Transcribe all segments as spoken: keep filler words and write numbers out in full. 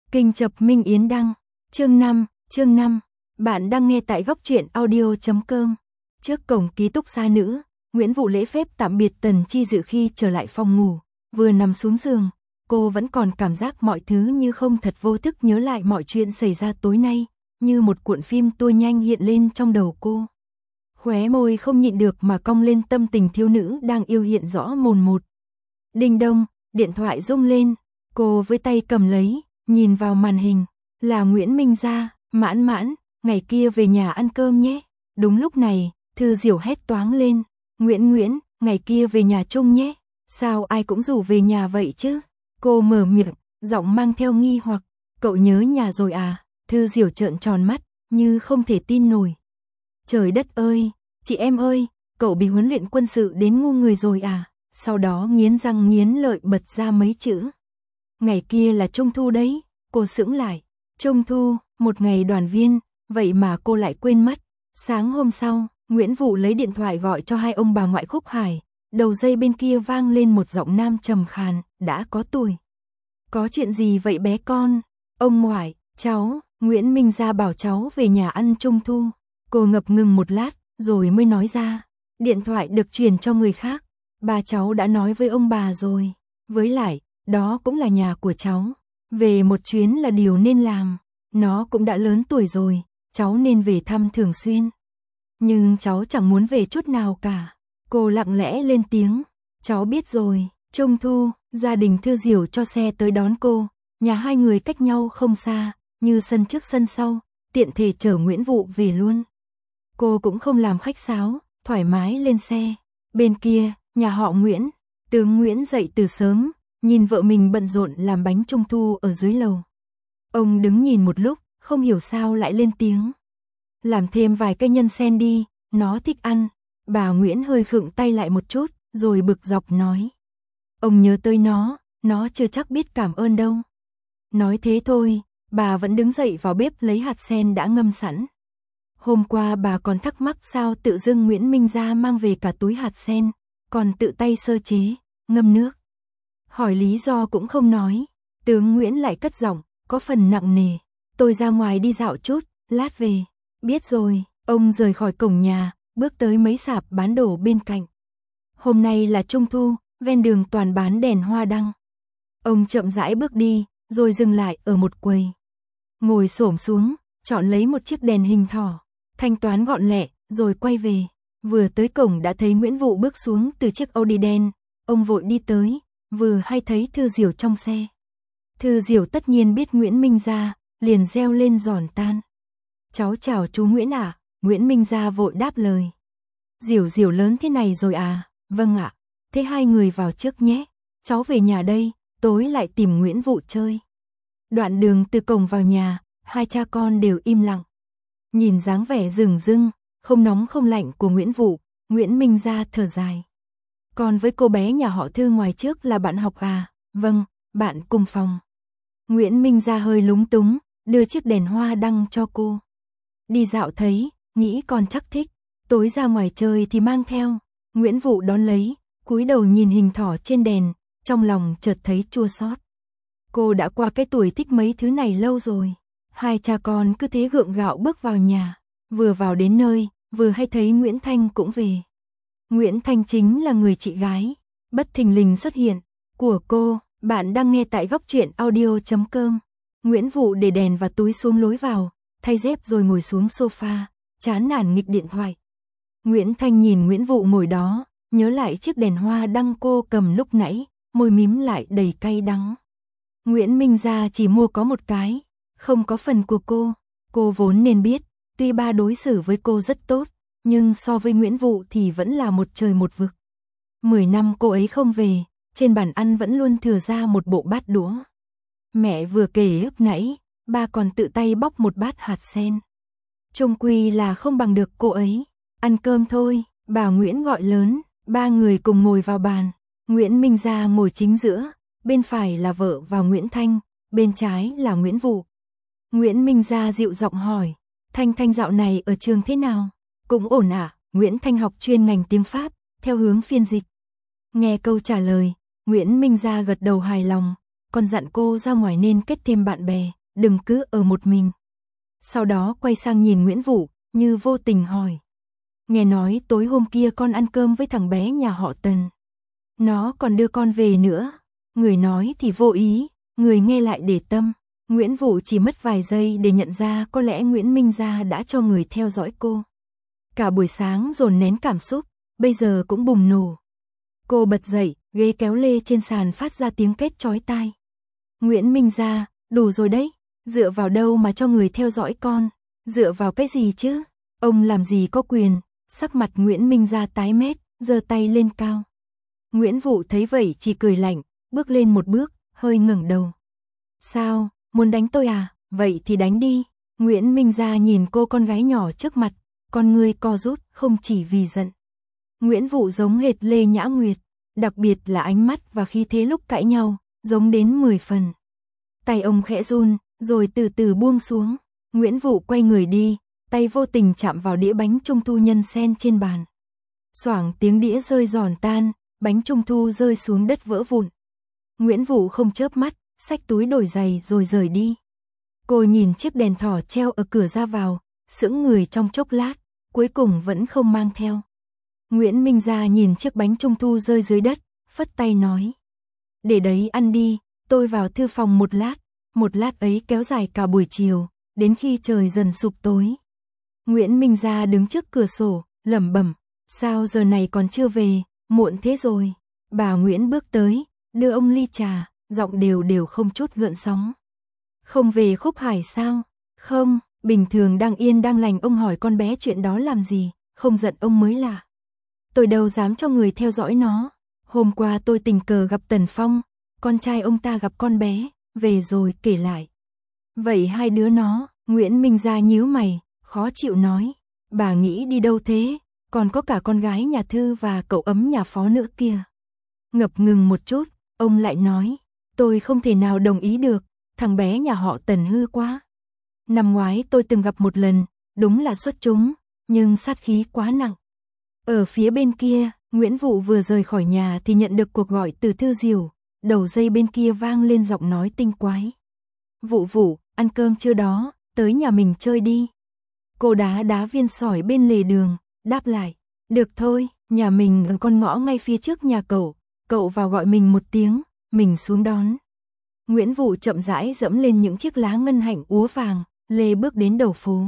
Kinh chập Minh Yến đăng, chương năm, chương năm, bạn đang nghe tại góc truyện audio chấm com. Trước cổng ký túc xá nữ, Nguyễn Vũ lễ phép tạm biệt Tần Chi Dự khi trở lại phòng ngủ, vừa nằm xuống giường, cô vẫn còn cảm giác mọi thứ như không thật, vô thức nhớ lại mọi chuyện xảy ra tối nay, như một cuộn phim tua nhanh hiện lên trong đầu cô. Khóe môi không nhịn được mà cong lên, tâm tình thiếu nữ đang yêu hiện rõ mồn một. Đinh đông, điện thoại rung lên, cô với tay cầm lấy, nhìn vào màn hình, là Nguyễn Minh Gia. Mãn mãn, ngày kia về nhà ăn cơm nhé. Đúng lúc này, Thư Diểu hét toáng lên, Nguyễn Nguyễn, ngày kia về nhà chung nhé. Sao ai cũng rủ về nhà vậy chứ? Cô mở miệng, giọng mang theo nghi hoặc, cậu nhớ nhà rồi à? Thư Diểu trợn tròn mắt, như không thể tin nổi. Trời đất ơi, chị em ơi, cậu bị huấn luyện quân sự đến ngu người rồi à? Sau đó nghiến răng nghiến lợi bật ra mấy chữ. Ngày kia là Trung Thu đấy, cô sững lại. Trung Thu, một ngày đoàn viên, vậy mà cô lại quên mất. Sáng hôm sau, Nguyễn Vũ lấy điện thoại gọi cho hai ông bà ngoại Khúc Hải. Đầu dây bên kia vang lên một giọng nam trầm khàn, đã có tuổi. Có chuyện gì vậy bé con? Ông ngoại, cháu, Nguyễn Minh Gia bảo cháu về nhà ăn Trung Thu. Cô ngập ngừng một lát, rồi mới nói ra. Điện thoại được truyền cho người khác. Bà cháu đã nói với ông bà rồi. Với lại, đó cũng là nhà của cháu. Về một chuyến là điều nên làm. Nó cũng đã lớn tuổi rồi, cháu nên về thăm thường xuyên. Nhưng cháu chẳng muốn về chút nào cả. Cô lặng lẽ lên tiếng. Cháu biết rồi. Trung Thu, gia đình Thư Diểu cho xe tới đón cô. Nhà hai người cách nhau không xa, như sân trước sân sau, tiện thể chở Nguyễn Vũ về luôn. Cô cũng không làm khách sáo, thoải mái lên xe. Bên kia, nhà họ Nguyễn, tướng Nguyễn dậy từ sớm, nhìn vợ mình bận rộn làm bánh Trung Thu ở dưới lầu. Ông đứng nhìn một lúc, không hiểu sao lại lên tiếng. Làm thêm vài cây nhân sen đi, nó thích ăn. Bà Nguyễn hơi khựng tay lại một chút, rồi bực dọc nói. Ông nhớ tới nó, nó chưa chắc biết cảm ơn đâu. Nói thế thôi, bà vẫn đứng dậy vào bếp lấy hạt sen đã ngâm sẵn. Hôm qua bà còn thắc mắc sao tự dưng Nguyễn Minh Gia mang về cả túi hạt sen, còn tự tay sơ chế, ngâm nước. Hỏi lý do cũng không nói, tướng Nguyễn lại cất giọng, có phần nặng nề. Tôi ra ngoài đi dạo chút, lát về. Biết rồi, ông rời khỏi cổng nhà, bước tới mấy sạp bán đồ bên cạnh. Hôm nay là Trung Thu, ven đường toàn bán đèn hoa đăng. Ông chậm rãi bước đi, rồi dừng lại ở một quầy. Ngồi xổm xuống, chọn lấy một chiếc đèn hình thỏ, thanh toán gọn lẹ, rồi quay về. Vừa tới cổng đã thấy Nguyễn Vũ bước xuống từ chiếc Audi đen. Ông vội đi tới, vừa hay thấy Thư Diểu trong xe. Thư Diểu tất nhiên biết Nguyễn Minh Gia, liền reo lên giòn tan. Cháu chào chú Nguyễn ạ. À? Nguyễn Minh Gia vội đáp lời. Diểu Diểu lớn thế này rồi à? Vâng ạ. Thế hai người vào trước nhé. Cháu về nhà đây, tối lại tìm Nguyễn Vũ chơi. Đoạn đường từ cổng vào nhà, hai cha con đều im lặng. Nhìn dáng vẻ rừng rưng, không nóng không lạnh của Nguyễn Vũ, Nguyễn Minh Gia thở dài. Còn với cô bé nhà họ Thư ngoài trước là bạn học à? Vâng, bạn cùng phòng. Nguyễn Minh Gia hơi lúng túng, đưa chiếc đèn hoa đăng cho cô. Đi dạo thấy, nghĩ con chắc thích, tối ra ngoài chơi thì mang theo. Nguyễn Vũ đón lấy, cúi đầu nhìn hình thỏ trên đèn, trong lòng chợt thấy chua xót. Cô đã qua cái tuổi thích mấy thứ này lâu rồi. Hai cha con cứ thế gượng gạo bước vào nhà, vừa vào đến nơi, vừa hay thấy Nguyễn Thanh cũng về. Nguyễn Thanh chính là người chị gái, bất thình lình xuất hiện, của cô. Bạn đang nghe tại góc truyện audio chấm com. Nguyễn Vũ để đèn và túi xuống lối vào, thay dép rồi ngồi xuống sofa, chán nản nghịch điện thoại. Nguyễn Thanh nhìn Nguyễn Vũ ngồi đó, nhớ lại chiếc đèn hoa đăng cô cầm lúc nãy, môi mím lại đầy cay đắng. Nguyễn Minh Gia chỉ mua có một cái, không có phần của cô. Cô vốn nên biết, tuy ba đối xử với cô rất tốt, nhưng so với Nguyễn Vũ thì vẫn là một trời một vực. Mười năm cô ấy không về, trên bàn ăn vẫn luôn thừa ra một bộ bát đũa. Mẹ vừa kể lúc nãy, ba còn tự tay bóc một bát hạt sen. Chung quy là không bằng được cô ấy. Ăn cơm thôi, bà Nguyễn gọi lớn, ba người cùng ngồi vào bàn. Nguyễn Minh Gia ngồi chính giữa, bên phải là vợ và Nguyễn Thanh, bên trái là Nguyễn Vũ. Nguyễn Minh Gia dịu giọng hỏi, Thanh Thanh dạo này ở trường thế nào? Cũng ổn ạ. À? Nguyễn Thanh học chuyên ngành tiếng Pháp, theo hướng phiên dịch. Nghe câu trả lời, Nguyễn Minh Gia gật đầu hài lòng, còn dặn cô ra ngoài nên kết thêm bạn bè, đừng cứ ở một mình. Sau đó quay sang nhìn Nguyễn Vũ, như vô tình hỏi. Nghe nói tối hôm kia con ăn cơm với thằng bé nhà họ Tần. Nó còn đưa con về nữa. Người nói thì vô ý, người nghe lại để tâm. Nguyễn Vũ chỉ mất vài giây để nhận ra có lẽ Nguyễn Minh Gia đã cho người theo dõi cô. Cả buổi sáng dồn nén cảm xúc, bây giờ cũng bùng nổ. Cô bật dậy, ghế kéo lê trên sàn phát ra tiếng két chói tai. Nguyễn Minh Gia, đủ rồi đấy, dựa vào đâu mà cho người theo dõi con, dựa vào cái gì chứ, ông làm gì có quyền. Sắc mặt Nguyễn Minh Gia tái mét, giơ tay lên cao. Nguyễn Vũ thấy vậy chỉ cười lạnh, bước lên một bước, hơi ngẩng đầu. Sao, muốn đánh tôi à, vậy thì đánh đi. Nguyễn Minh Gia nhìn cô con gái nhỏ trước mặt, con ngươi co rút, không chỉ vì giận. Nguyễn Vũ giống hệt Lê Nhã Nguyệt, đặc biệt là ánh mắt và khí thế lúc cãi nhau, giống đến mười phần. Tay ông khẽ run, rồi từ từ buông xuống. Nguyễn Vũ quay người đi, tay vô tình chạm vào đĩa bánh trung thu nhân sen trên bàn. Xoảng tiếng đĩa rơi giòn tan, bánh trung thu rơi xuống đất vỡ vụn. Nguyễn Vũ không chớp mắt, xách túi đổi giày rồi rời đi. Cô nhìn chiếc đèn thỏ treo ở cửa ra vào, sững người trong chốc lát, cuối cùng vẫn không mang theo. Nguyễn Minh Gia nhìn chiếc bánh trung thu rơi dưới đất, phất tay nói. Để đấy ăn đi, tôi vào thư phòng một lát. Một lát ấy kéo dài cả buổi chiều, đến khi trời dần sụp tối. Nguyễn Minh Gia đứng trước cửa sổ, lẩm bẩm, sao giờ này còn chưa về, muộn thế rồi. Bà Nguyễn bước tới, đưa ông ly trà, giọng đều đều không chút gợn sóng. Không về Khúc Hải sao? Không, bình thường đang yên đang lành ông hỏi con bé chuyện đó làm gì, không giận ông mới lạ. Tôi đâu dám cho người theo dõi nó. Hôm qua tôi tình cờ gặp Tần Phong, con trai ông ta gặp con bé, về rồi kể lại. Vậy hai đứa nó, Nguyễn Minh Gia nhíu mày, khó chịu nói. Bà nghĩ đi đâu thế, còn có cả con gái nhà Thư và cậu ấm nhà Phó nữa kia. Ngập ngừng một chút, ông lại nói, tôi không thể nào đồng ý được, thằng bé nhà họ Tần hư quá. Năm ngoái tôi từng gặp một lần, đúng là xuất chúng, nhưng sát khí quá nặng. Ở phía bên kia, Nguyễn Vũ vừa rời khỏi nhà thì nhận được cuộc gọi từ Thư Diều, đầu dây bên kia vang lên giọng nói tinh quái. Vũ Vũ, ăn cơm chưa đó, tới nhà mình chơi đi. Cô đá đá viên sỏi bên lề đường, đáp lại, được thôi, nhà mình ở con ngõ ngay phía trước nhà cậu, cậu vào gọi mình một tiếng, mình xuống đón. Nguyễn Vũ chậm rãi dẫm lên những chiếc lá ngân hạnh úa vàng, lê bước đến đầu phố.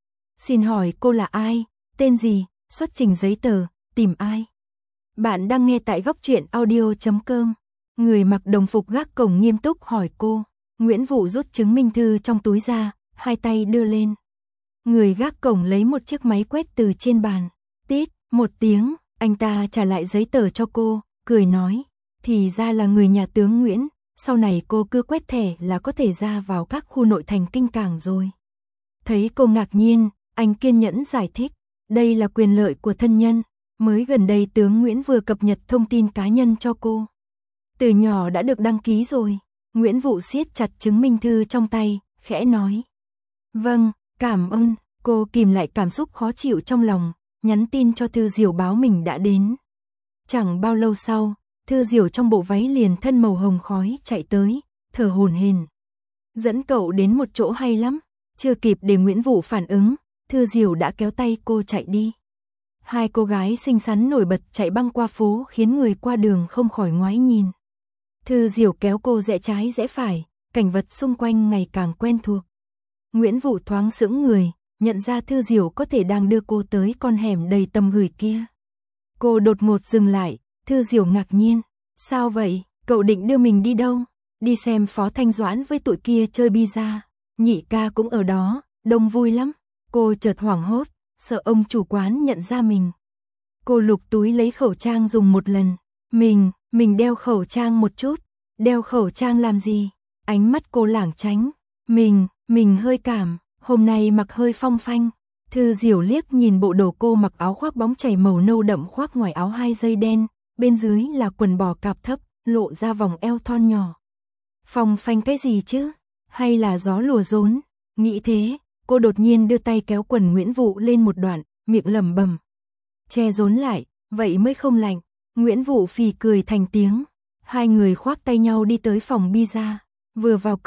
Xin hỏi cô là ai, tên gì, xuất trình giấy tờ, tìm ai? Bạn đang nghe tại góc truyện audio chấm com. Người mặc đồng phục gác cổng nghiêm túc hỏi cô. Nguyễn Vũ rút chứng minh thư trong túi ra, hai tay đưa lên. Người gác cổng lấy một chiếc máy quét từ trên bàn. Tít, một tiếng, anh ta trả lại giấy tờ cho cô, cười nói. Thì ra là người nhà tướng Nguyễn, sau này cô cứ quét thẻ là có thể ra vào các khu nội thành kinh cảng rồi. Thấy cô ngạc nhiên, anh kiên nhẫn giải thích. Đây là quyền lợi của thân nhân, mới gần đây tướng Nguyễn vừa cập nhật thông tin cá nhân cho cô. Từ nhỏ đã được đăng ký rồi. Nguyễn Vũ siết chặt chứng minh thư trong tay, khẽ nói. Vâng, cảm ơn. Cô kìm lại cảm xúc khó chịu trong lòng, nhắn tin cho Thư Diều báo mình đã đến. Chẳng bao lâu sau, Thư Diều trong bộ váy liền thân màu hồng khói chạy tới, thở hổn hển. Dẫn cậu đến một chỗ hay lắm. Chưa kịp để Nguyễn Vũ phản ứng, Thư Diều đã kéo tay cô chạy đi. Hai cô gái xinh xắn nổi bật chạy băng qua phố khiến người qua đường không khỏi ngoái nhìn. Thư Diều kéo cô rẽ trái rẽ phải, cảnh vật xung quanh ngày càng quen thuộc. Nguyễn Vũ thoáng sững người, nhận ra Thư Diều có thể đang đưa cô tới con hẻm đầy tầm gửi kia. Cô đột ngột dừng lại, Thư Diều ngạc nhiên. Sao vậy, cậu định đưa mình đi đâu? Đi xem Phó Thanh Doãn với tụi kia chơi bi-a, Nhị ca cũng ở đó, đông vui lắm. Cô chợt hoảng hốt, sợ ông chủ quán nhận ra mình. Cô lục túi lấy khẩu trang dùng một lần. Mình, mình đeo khẩu trang một chút. Đeo khẩu trang làm gì? Ánh mắt cô lảng tránh. Mình, mình hơi cảm, hôm nay mặc hơi phong phanh. Thư Diều liếc nhìn bộ đồ cô mặc áo khoác bóng chảy màu nâu đậm khoác ngoài áo hai dây đen, bên dưới là quần bò cạp thấp, lộ ra vòng eo thon nhỏ. Phong phanh cái gì chứ? Hay là gió lùa rốn? Nghĩ thế, cô đột nhiên đưa tay kéo quần Nguyễn Vũ lên một đoạn, miệng lẩm bẩm. Che rốn lại, vậy mới không lạnh. Nguyễn Vũ phì cười thành tiếng. Hai người khoác tay nhau đi tới phòng bi-a. Vừa vào cửa,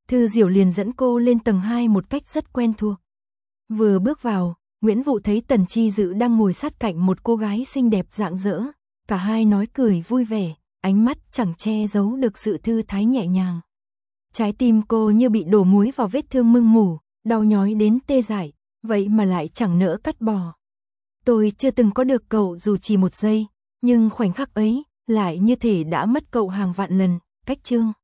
Thư Diểu liền dẫn cô lên tầng hai một cách rất quen thuộc. Vừa bước vào, Nguyễn Vũ thấy Tần Chi Dự đang ngồi sát cạnh một cô gái xinh đẹp rạng rỡ, cả hai nói cười vui vẻ, ánh mắt chẳng che giấu được sự thư thái nhẹ nhàng. Trái tim cô như bị đổ muối vào vết thương mưng mủ, đau nhói đến tê dại, vậy mà lại chẳng nỡ cắt bỏ. Tôi chưa từng có được cậu dù chỉ một giây, nhưng khoảnh khắc ấy lại như thể đã mất cậu hàng vạn lần. Cách chương